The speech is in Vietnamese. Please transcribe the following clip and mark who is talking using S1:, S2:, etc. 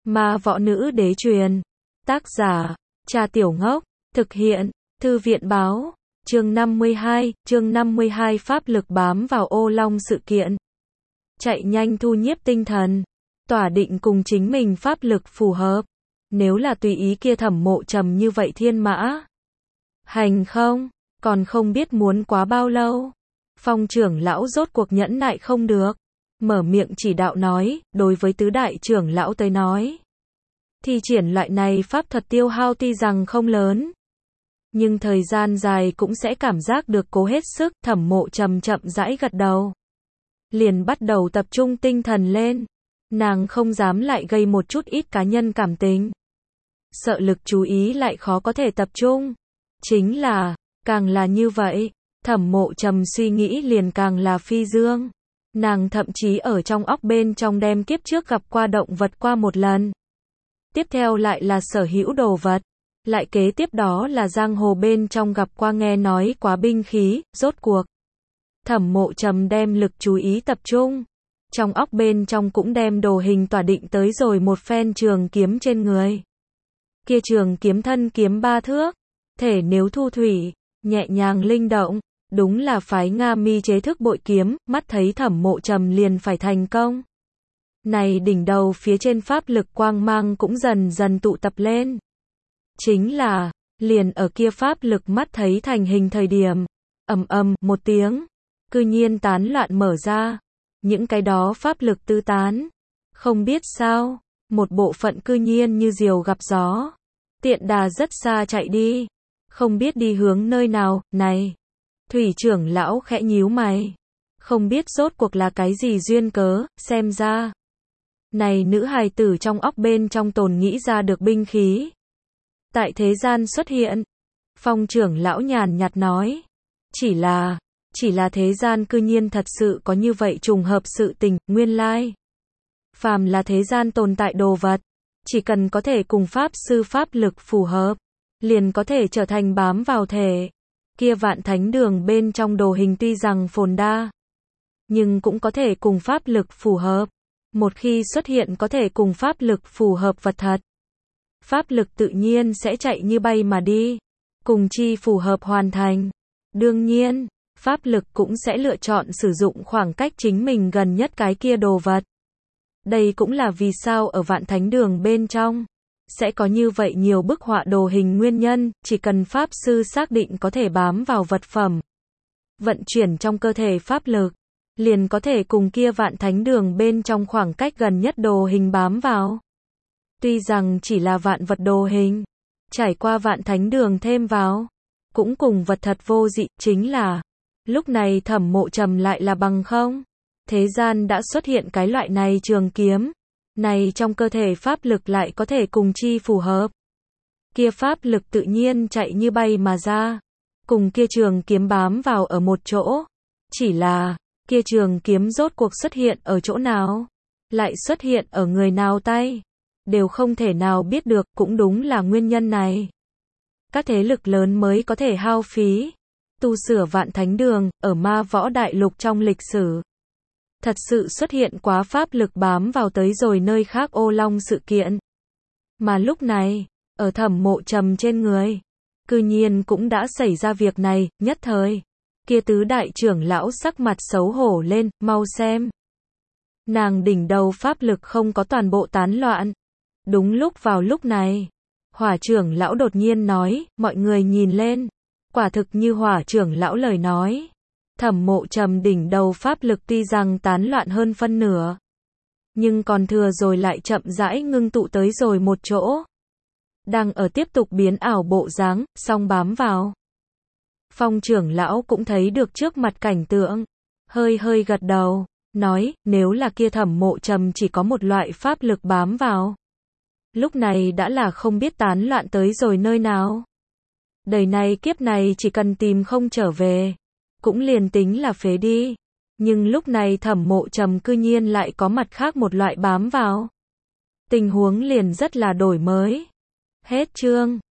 S1: Ma võ nữ đế truyền. Tác giả, Trà Tiểu Ngốc. Thực hiện, Thư viện báo. Chương 52 pháp lực bám vào ô long sự kiện. Chạy nhanh thu nhiếp tinh thần. Tỏa định cùng chính mình pháp lực phù hợp. Nếu là tùy ý kia Thẩm Mộ Trầm như vậy thiên mã hành không, còn không biết muốn quá bao lâu. Phong trưởng lão rốt cuộc nhẫn nại không được. Mở miệng chỉ đạo nói, đối với tứ đại trưởng lão tới nói. Thi triển loại này pháp thuật tiêu hao tuy rằng không lớn. Nhưng thời gian dài cũng sẽ cảm giác được cố hết sức. Thẩm Mộ Trầm chậm rãi gật đầu. Liền bắt đầu tập trung tinh thần lên. Nàng không dám lại gây một chút ít cá nhân cảm tình. Sợ lực chú ý lại khó có thể tập trung. Chính là, càng là như vậy, Thẩm Mộ Trầm suy nghĩ liền càng là phi dương. Nàng thậm chí ở trong óc bên trong đem kiếp trước gặp qua động vật qua một lần. Tiếp theo lại là sở hữu đồ vật. Lại kế tiếp đó là giang hồ bên trong gặp qua nghe nói quá binh khí, rốt cuộc. Thẩm Mộ Trầm đem lực chú ý tập trung. Trong óc bên trong cũng đem đồ hình tỏa định tới rồi một phen trường kiếm trên người. Kia trường kiếm thân kiếm 3 thước. Thể nếu thu thủy, nhẹ nhàng linh động. Đúng là phái Nga Mi chế thức bội kiếm, mắt thấy Thẩm Mộ Trầm liền phải thành công. Này đỉnh đầu phía trên pháp lực quang mang cũng dần dần tụ tập lên. Chính là, liền ở kia pháp lực mắt thấy thành hình thời điểm, ầm ầm một tiếng, cư nhiên tán loạn mở ra. Những cái đó pháp lực tứ tán. Không biết sao, một bộ phận cư nhiên như diều gặp gió. Tiện đà rất xa chạy đi. Không biết đi hướng nơi nào, này. Thủy trưởng lão khẽ nhíu mày. Không biết rốt cuộc là cái gì duyên cớ, xem ra. Này nữ hài tử trong óc bên trong tồn nghĩ ra được binh khí. Tại thế gian xuất hiện. Phong trưởng lão nhàn nhạt nói. Chỉ là thế gian cư nhiên thật sự có như vậy trùng hợp sự tình, nguyên lai. Phàm là thế gian tồn tại đồ vật. Chỉ cần có thể cùng pháp sư pháp lực phù hợp. Liền có thể trở thành bám vào thể. Kia Vạn Thánh Đường bên trong đồ hình tuy rằng phồn đa. Nhưng cũng có thể cùng pháp lực phù hợp. Một khi xuất hiện có thể cùng pháp lực phù hợp vật thật. Pháp lực tự nhiên sẽ chạy như bay mà đi. Cùng chi phù hợp hoàn thành. Đương nhiên, pháp lực cũng sẽ lựa chọn sử dụng khoảng cách chính mình gần nhất cái kia đồ vật. Đây cũng là vì sao ở Vạn Thánh Đường bên trong sẽ có như vậy nhiều bức họa đồ hình nguyên nhân, chỉ cần pháp sư xác định có thể bám vào vật phẩm, vận chuyển trong cơ thể pháp lực, liền có thể cùng kia Vạn Thánh Đường bên trong khoảng cách gần nhất đồ hình bám vào. Tuy rằng chỉ là vạn vật đồ hình, trải qua Vạn Thánh Đường thêm vào, cũng cùng vật thật vô dị, chính là lúc này Thẩm Mộ Trầm lại là bằng không. Thế gian đã xuất hiện cái loại này trường kiếm. Này trong cơ thể pháp lực lại có thể cùng chi phù hợp. Kia pháp lực tự nhiên chạy như bay mà ra. Cùng kia trường kiếm bám vào ở một chỗ. Chỉ là, kia trường kiếm rốt cuộc xuất hiện ở chỗ nào? Lại xuất hiện ở người nào tay? Đều không thể nào biết được, cũng đúng là nguyên nhân này. Các thế lực lớn mới có thể hao phí. Tu sửa Vạn Thánh Đường, ở Ma Võ Đại Lục trong lịch sử. Thật sự xuất hiện quá pháp lực bám vào tới rồi nơi khác ô long sự kiện. Mà lúc này, ở Thẩm Mộ Trầm trên người, cư nhiên cũng đã xảy ra việc này, nhất thời. Kia tứ đại trưởng lão sắc mặt xấu hổ lên, mau xem. Nàng đỉnh đầu pháp lực không có toàn bộ tán loạn. Đúng lúc vào lúc này, Hỏa trưởng lão đột nhiên nói, mọi người nhìn lên. Quả thực như Hỏa trưởng lão lời nói. Thẩm Mộ Trầm đỉnh đầu pháp lực tuy rằng tán loạn hơn phân nửa. Nhưng còn thừa rồi lại chậm rãi ngưng tụ tới rồi một chỗ. Đang ở tiếp tục biến ảo bộ dáng, song bám vào. Phong trưởng lão cũng thấy được trước mặt cảnh tượng. Hơi gật đầu, nói, nếu là kia Thẩm Mộ Trầm chỉ có một loại pháp lực bám vào. Lúc này đã là không biết tán loạn tới rồi nơi nào. Đời này kiếp này chỉ cần tìm không trở về. Cũng liền tính là phế đi. Nhưng lúc này Thẩm Mộ Trầm cư nhiên lại có mặt khác một loại bám vào. Tình huống liền rất là đổi mới. Hết chương.